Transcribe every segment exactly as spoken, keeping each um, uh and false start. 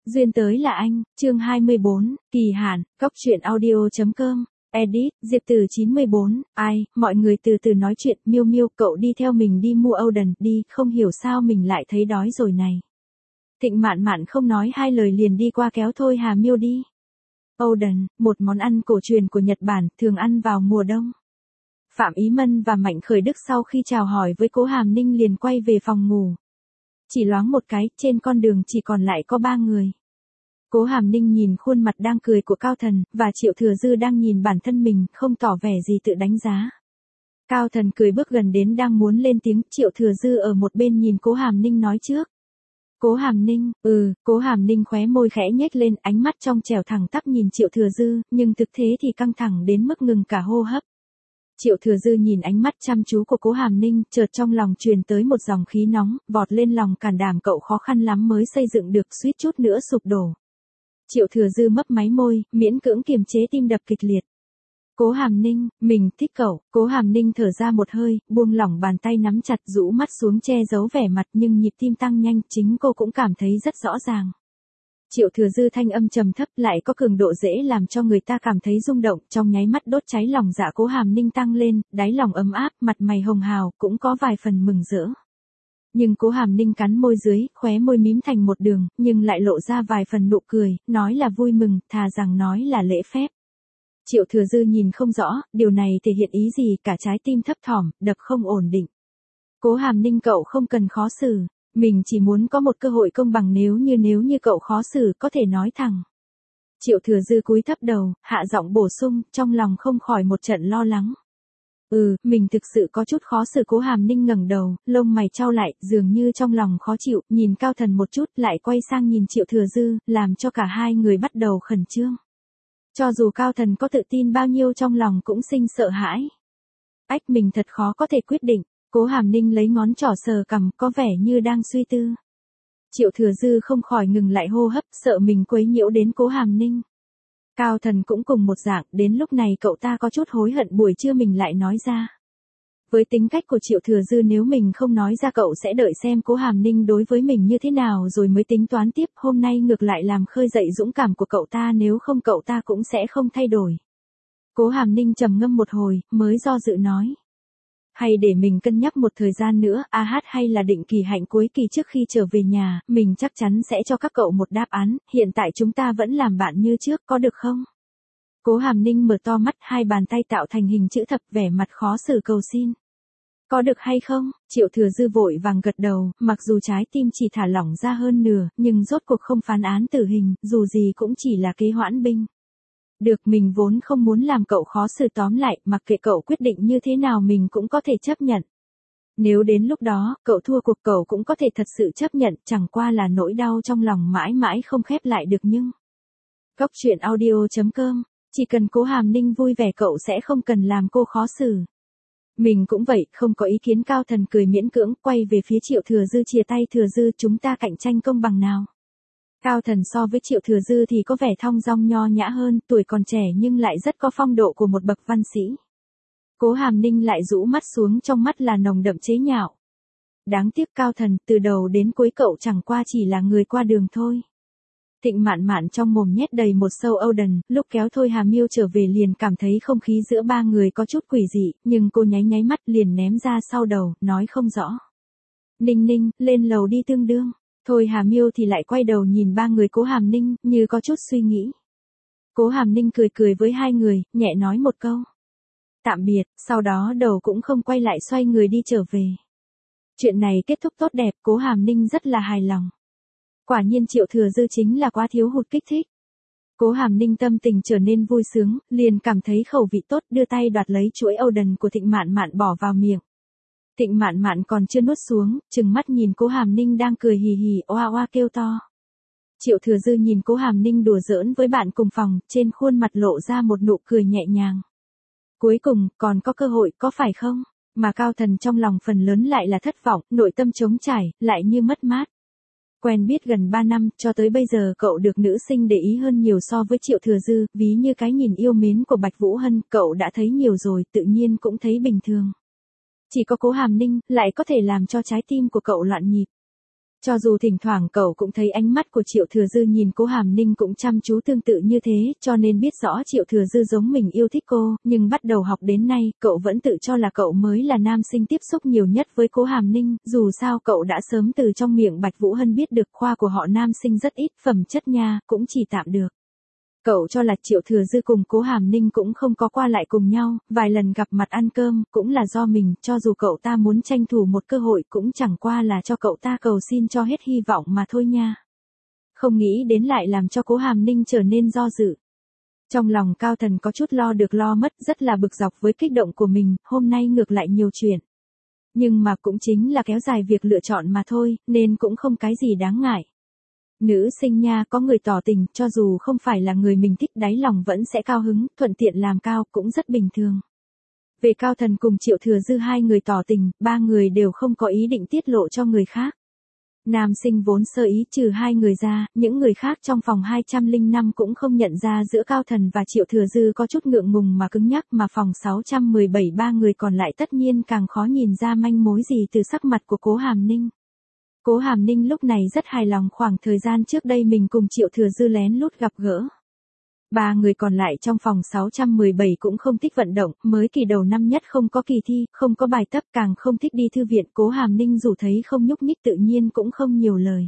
Duyên tới là anh, chương hai mươi bốn, kỳ hạn, cốc truyện audio.com, edit, Diệp Tử chín mươi bốn, ai, mọi người từ từ nói chuyện, Miêu Miêu, cậu đi theo mình đi mua Oden, đi, không hiểu sao mình lại thấy đói rồi này. Thịnh Mạn Mạn không nói hai lời liền đi qua kéo Thôi Hà Miêu đi. Oden, một món ăn cổ truyền của Nhật Bản, thường ăn vào mùa đông. Phạm Ý Mân và Mạnh Khởi Đức sau khi chào hỏi với Cố Hàm Ninh liền quay về phòng ngủ. Chỉ loáng một cái, trên con đường chỉ còn lại có ba người. Cố Hàm Ninh nhìn khuôn mặt đang cười của Cao Thần, và Triệu Thừa Dư đang nhìn bản thân mình, không tỏ vẻ gì tự đánh giá. Cao Thần cười bước gần đến đang muốn lên tiếng, Triệu Thừa Dư ở một bên nhìn Cố Hàm Ninh nói trước. Cố Hàm Ninh, ừ, Cố Hàm Ninh khóe môi khẽ nhếch lên, ánh mắt trong trẻo thẳng tắp nhìn Triệu Thừa Dư, nhưng thực thế thì căng thẳng đến mức ngừng cả hô hấp. Triệu Thừa Dư nhìn ánh mắt chăm chú của Cố Hàm Ninh, chợt trong lòng truyền tới một dòng khí nóng, vọt lên lòng cản đảm, cậu khó khăn lắm mới xây dựng được, suýt chút nữa sụp đổ. Triệu Thừa Dư mấp máy môi, miễn cưỡng kiềm chế tim đập kịch liệt. Cố Hàm Ninh, mình thích cậu. Cố Hàm Ninh thở ra một hơi, buông lỏng bàn tay nắm chặt, rũ mắt xuống che giấu vẻ mặt, nhưng nhịp tim tăng nhanh, chính cô cũng cảm thấy rất rõ ràng. Triệu Thừa Dư thanh âm trầm thấp lại có cường độ dễ làm cho người ta cảm thấy rung động, trong nháy mắt đốt cháy lòng dạ Cố Hàm Ninh tăng lên, đáy lòng ấm áp, mặt mày hồng hào, cũng có vài phần mừng rỡ. Nhưng Cố Hàm Ninh cắn môi dưới, khóe môi mím thành một đường, nhưng lại lộ ra vài phần nụ cười, nói là vui mừng, thà rằng nói là lễ phép. Triệu Thừa Dư nhìn không rõ, điều này thể hiện ý gì, cả trái tim thấp thỏm, đập không ổn định. Cố Hàm Ninh, cậu không cần khó xử. Mình chỉ muốn có một cơ hội công bằng, nếu như nếu như cậu khó xử có thể nói thẳng. Triệu Thừa Dư cúi thấp đầu, hạ giọng bổ sung, trong lòng không khỏi một trận lo lắng. Ừ, mình thực sự có chút khó xử. Cố Hàm Ninh ngẩng đầu, lông mày chau lại, dường như trong lòng khó chịu, nhìn Cao Thần một chút, lại quay sang nhìn Triệu Thừa Dư, làm cho cả hai người bắt đầu khẩn trương. Cho dù Cao Thần có tự tin bao nhiêu trong lòng cũng sinh sợ hãi. Ách, mình thật khó có thể quyết định. Cố Hàm Ninh lấy ngón trỏ sờ cằm, có vẻ như đang suy tư. Triệu Thừa Dư không khỏi ngừng lại hô hấp, sợ mình quấy nhiễu đến Cố Hàm Ninh. Cao Thần cũng cùng một dạng, đến lúc này cậu ta có chút hối hận buổi trưa mình lại nói ra. Với tính cách của Triệu Thừa Dư, nếu mình không nói ra cậu sẽ đợi xem Cố Hàm Ninh đối với mình như thế nào rồi mới tính toán tiếp, hôm nay ngược lại làm khơi dậy dũng cảm của cậu ta, nếu không cậu ta cũng sẽ không thay đổi. Cố Hàm Ninh trầm ngâm một hồi, mới do dự nói. Hay để mình cân nhắc một thời gian nữa, a hát hay là định kỳ hạnh cuối kỳ trước khi trở về nhà, mình chắc chắn sẽ cho các cậu một đáp án, hiện tại chúng ta vẫn làm bạn như trước, có được không? Cố Hàm Ninh mở to mắt, hai bàn tay tạo thành hình chữ thập, vẻ mặt khó xử cầu xin. Có được hay không? Triệu Thừa Dư vội vàng gật đầu, mặc dù trái tim chỉ thả lỏng ra hơn nửa, nhưng rốt cuộc không phán án tử hình, dù gì cũng chỉ là kế hoãn binh. Được, mình vốn không muốn làm cậu khó xử, tóm lại, mặc kệ cậu quyết định như thế nào mình cũng có thể chấp nhận. Nếu đến lúc đó, cậu thua cuộc cậu cũng có thể thật sự chấp nhận, chẳng qua là nỗi đau trong lòng mãi mãi không khép lại được nhưng. Cốc truyện audio.com, chỉ cần Cố Hàm Ninh vui vẻ cậu sẽ không cần làm cô khó xử. Mình cũng vậy, không có ý kiến. Cao Thần cười miễn cưỡng, quay về phía Triệu Thừa Dư chia tay, Thừa Dư, chúng ta cạnh tranh công bằng nào. Cao Thần so với Triệu Thừa Dư thì có vẻ thong dong nho nhã hơn, tuổi còn trẻ nhưng lại rất có phong độ của một bậc văn sĩ. Cố Hàm Ninh lại rũ mắt xuống, trong mắt là nồng đậm chế nhạo. Đáng tiếc Cao Thần, từ đầu đến cuối cậu chẳng qua chỉ là người qua đường thôi. Thịnh Mạn Mạn trong mồm nhét đầy một sâu Oden, lúc kéo Thôi Hà Miêu trở về liền cảm thấy không khí giữa ba người có chút quỷ dị, nhưng cô nháy nháy mắt liền ném ra sau đầu, nói không rõ. Ninh Ninh, lên lầu đi tương đương. Thôi Hà Miêu thì lại quay đầu nhìn ba người Cố Hàm Ninh, như có chút suy nghĩ. Cố Hàm Ninh cười cười với hai người, nhẹ nói một câu. Tạm biệt, sau đó đầu cũng không quay lại, xoay người đi trở về. Chuyện này kết thúc tốt đẹp, Cố Hàm Ninh rất là hài lòng. Quả nhiên Triệu Thừa Dư chính là quá thiếu hụt kích thích. Cố Hàm Ninh tâm tình trở nên vui sướng, liền cảm thấy khẩu vị tốt, đưa tay đoạt lấy chuỗi Oden của Thịnh Mạn Mạn bỏ vào miệng. Thịnh Mạn Mạn còn chưa nuốt xuống, trừng mắt nhìn Cố Hàm Ninh đang cười hì hì, oa oa kêu to. Triệu Thừa Dư nhìn Cố Hàm Ninh đùa giỡn với bạn cùng phòng, trên khuôn mặt lộ ra một nụ cười nhẹ nhàng. Cuối cùng, còn có cơ hội, có phải không? Mà Cao Thần trong lòng phần lớn lại là thất vọng, nội tâm trống trải, lại như mất mát. Quen biết gần ba năm, cho tới bây giờ cậu được nữ sinh để ý hơn nhiều so với Triệu Thừa Dư, ví như cái nhìn yêu mến của Bạch Vũ Hân, cậu đã thấy nhiều rồi, tự nhiên cũng thấy bình thường. Chỉ có Cố Hàm Ninh, lại có thể làm cho trái tim của cậu loạn nhịp. Cho dù thỉnh thoảng cậu cũng thấy ánh mắt của Triệu Thừa Dư nhìn Cố Hàm Ninh cũng chăm chú tương tự như thế, cho nên biết rõ Triệu Thừa Dư giống mình yêu thích cô, nhưng bắt đầu học đến nay, cậu vẫn tự cho là cậu mới là nam sinh tiếp xúc nhiều nhất với Cố Hàm Ninh, dù sao cậu đã sớm từ trong miệng Bạch Vũ Hân biết được khoa của họ nam sinh rất ít, phẩm chất nha, cũng chỉ tạm được. Cậu cho là Triệu Thừa Dư cùng Cố Hàm Ninh cũng không có qua lại cùng nhau, vài lần gặp mặt ăn cơm, cũng là do mình, cho dù cậu ta muốn tranh thủ một cơ hội cũng chẳng qua là cho cậu ta cầu xin cho hết hy vọng mà thôi nha. Không nghĩ đến lại làm cho Cố Hàm Ninh trở nên do dự. Trong lòng Cao Thần có chút lo được lo mất, rất là bực dọc với kích động của mình, hôm nay ngược lại nhiều chuyện. Nhưng mà cũng chính là kéo dài việc lựa chọn mà thôi, nên cũng không cái gì đáng ngại. Nữ sinh nha, có người tỏ tình, cho dù không phải là người mình thích đáy lòng vẫn sẽ cao hứng, thuận tiện làm cao, cũng rất bình thường. Về Cao Thần cùng Triệu Thừa Dư hai người tỏ tình, ba người đều không có ý định tiết lộ cho người khác. Nam sinh vốn sơ ý trừ hai người ra, những người khác trong phòng hai trăm lẻ năm cũng không nhận ra giữa Cao Thần và Triệu Thừa Dư có chút ngượng ngùng mà cứng nhắc, mà phòng sáu trăm mười bảy ba người còn lại tất nhiên càng khó nhìn ra manh mối gì từ sắc mặt của Cố Hàm Ninh. Cố Hàm Ninh lúc này rất hài lòng khoảng thời gian trước đây mình cùng Triệu Thừa Dư lén lút gặp gỡ. Ba người còn lại trong phòng sáu trăm mười bảy cũng không thích vận động, mới kỳ đầu năm nhất không có kỳ thi, không có bài tập, càng không thích đi thư viện. Cố Hàm Ninh dù thấy không nhúc nhích tự nhiên cũng không nhiều lời.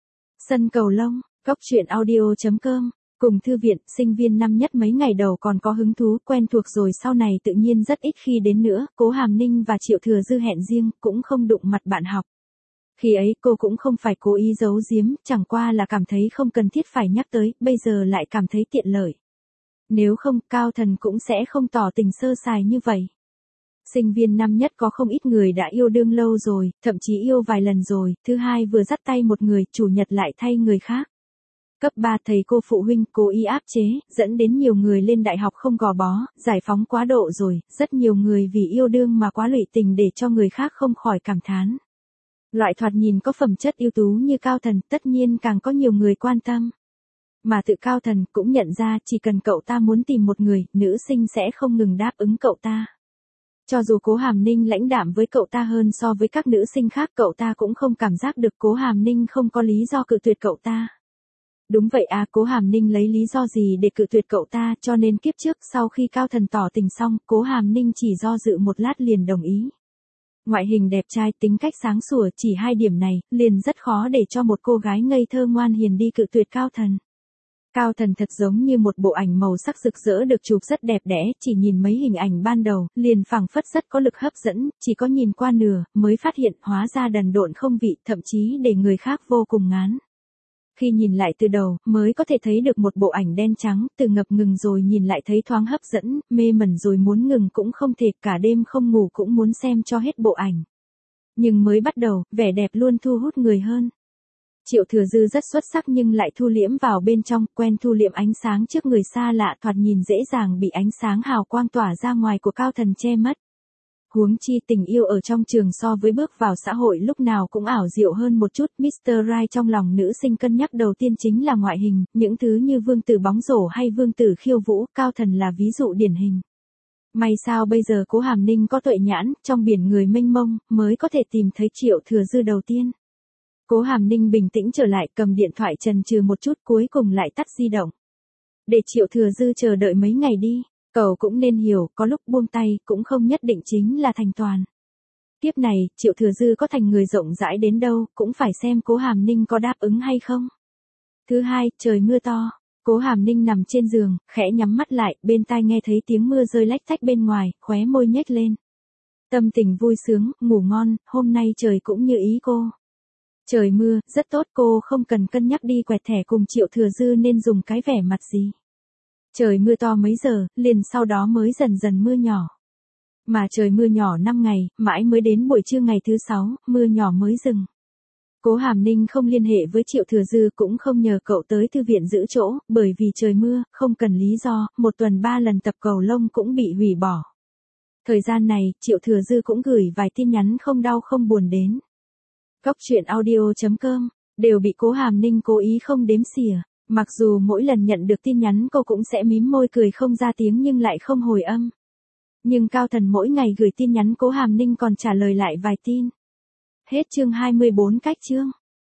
Sân cầu lông, góc truyện audio chấm com. Cùng thư viện, sinh viên năm nhất mấy ngày đầu còn có hứng thú, quen thuộc rồi sau này tự nhiên rất ít khi đến nữa. Cố Hàm Ninh và Triệu Thừa Dư hẹn riêng, cũng không đụng mặt bạn học. Khi ấy cô cũng không phải cố ý giấu giếm, chẳng qua là cảm thấy không cần thiết phải nhắc tới, bây giờ lại cảm thấy tiện lợi. Nếu không, Cao Thần cũng sẽ không tỏ tình sơ sài như vậy. Sinh viên năm nhất có không ít người đã yêu đương lâu rồi, thậm chí yêu vài lần rồi, thứ hai vừa dắt tay một người, chủ nhật lại thay người khác. Cấp ba thầy cô phụ huynh cố ý áp chế, dẫn đến nhiều người lên đại học không gò bó, giải phóng quá độ rồi, rất nhiều người vì yêu đương mà quá lụy tình để cho người khác không khỏi cảm thán. Loại thoạt nhìn có phẩm chất ưu tú như Cao Thần tất nhiên càng có nhiều người quan tâm. Mà tự Cao Thần cũng nhận ra chỉ cần cậu ta muốn tìm một người, nữ sinh sẽ không ngừng đáp ứng cậu ta. Cho dù Cố Hàm Ninh lãnh đạm với cậu ta hơn so với các nữ sinh khác, cậu ta cũng không cảm giác được Cố Hàm Ninh không có lý do cự tuyệt cậu ta. Đúng vậy à, Cố Hàm Ninh lấy lý do gì để cự tuyệt cậu ta, cho nên kiếp trước sau khi Cao Thần tỏ tình xong, Cố Hàm Ninh chỉ do dự một lát liền đồng ý. Ngoại hình đẹp trai, tính cách sáng sủa, chỉ hai điểm này, liền rất khó để cho một cô gái ngây thơ ngoan hiền đi cự tuyệt Cao Thần. Cao Thần thật giống như một bộ ảnh màu sắc rực rỡ được chụp rất đẹp đẽ, chỉ nhìn mấy hình ảnh ban đầu, liền phảng phất rất có lực hấp dẫn, chỉ có nhìn qua nửa, mới phát hiện hóa ra đần độn không vị, thậm chí để người khác vô cùng ngán. Khi nhìn lại từ đầu, mới có thể thấy được một bộ ảnh đen trắng, từ ngập ngừng rồi nhìn lại thấy thoáng hấp dẫn, mê mẩn rồi muốn ngừng cũng không thể, cả đêm không ngủ cũng muốn xem cho hết bộ ảnh. Nhưng mới bắt đầu, vẻ đẹp luôn thu hút người hơn. Triệu Thừa Dư rất xuất sắc nhưng lại thu liễm vào bên trong, quen thu liễm ánh sáng trước người xa lạ, thoạt nhìn dễ dàng bị ánh sáng hào quang tỏa ra ngoài của Cao Thần che mất. Huống chi tình yêu ở trong trường so với bước vào xã hội lúc nào cũng ảo diệu hơn một chút. mít tơ Right trong lòng nữ sinh cân nhắc đầu tiên chính là ngoại hình, những thứ như vương tử bóng rổ hay vương tử khiêu vũ, Cao Thần là ví dụ điển hình. May sao bây giờ Cố Hàm Ninh có tuệ nhãn, trong biển người mênh mông, mới có thể tìm thấy Triệu Thừa Dư đầu tiên. Cố Hàm Ninh bình tĩnh trở lại, cầm điện thoại chần chừ một chút, cuối cùng lại tắt di động. Để Triệu Thừa Dư chờ đợi mấy ngày đi. Cậu cũng nên hiểu, có lúc buông tay, cũng không nhất định chính là thành toàn. Tiếp này, Triệu Thừa Dư có thành người rộng rãi đến đâu, cũng phải xem Cố Hàm Ninh có đáp ứng hay không. Thứ hai, trời mưa to. Cố Hàm Ninh nằm trên giường, khẽ nhắm mắt lại, bên tai nghe thấy tiếng mưa rơi lách tách bên ngoài, khóe môi nhếch lên. Tâm tình vui sướng, ngủ ngon, hôm nay trời cũng như ý cô. Trời mưa, rất tốt, cô không cần cân nhắc đi quẹt thẻ cùng Triệu Thừa Dư nên dùng cái vẻ mặt gì. Trời mưa to mấy giờ, liền sau đó mới dần dần mưa nhỏ. Mà trời mưa nhỏ năm ngày, mãi mới đến buổi trưa ngày thứ sáu, mưa nhỏ mới dừng. Cố Hàm Ninh không liên hệ với Triệu Thừa Dư cũng không nhờ cậu tới thư viện giữ chỗ, bởi vì trời mưa, không cần lý do, một tuần ba lần tập cầu lông cũng bị hủy bỏ. Thời gian này, Triệu Thừa Dư cũng gửi vài tin nhắn không đau không buồn đến. Góc truyện audio chấm com, đều bị Cố Hàm Ninh cố ý không đếm xỉa. Mặc dù mỗi lần nhận được tin nhắn cô cũng sẽ mím môi cười không ra tiếng nhưng lại không hồi âm. Nhưng Cao Thần mỗi ngày gửi tin nhắn Cố Hàm Ninh còn trả lời lại vài tin. Hết chương hai mươi bốn cách chương.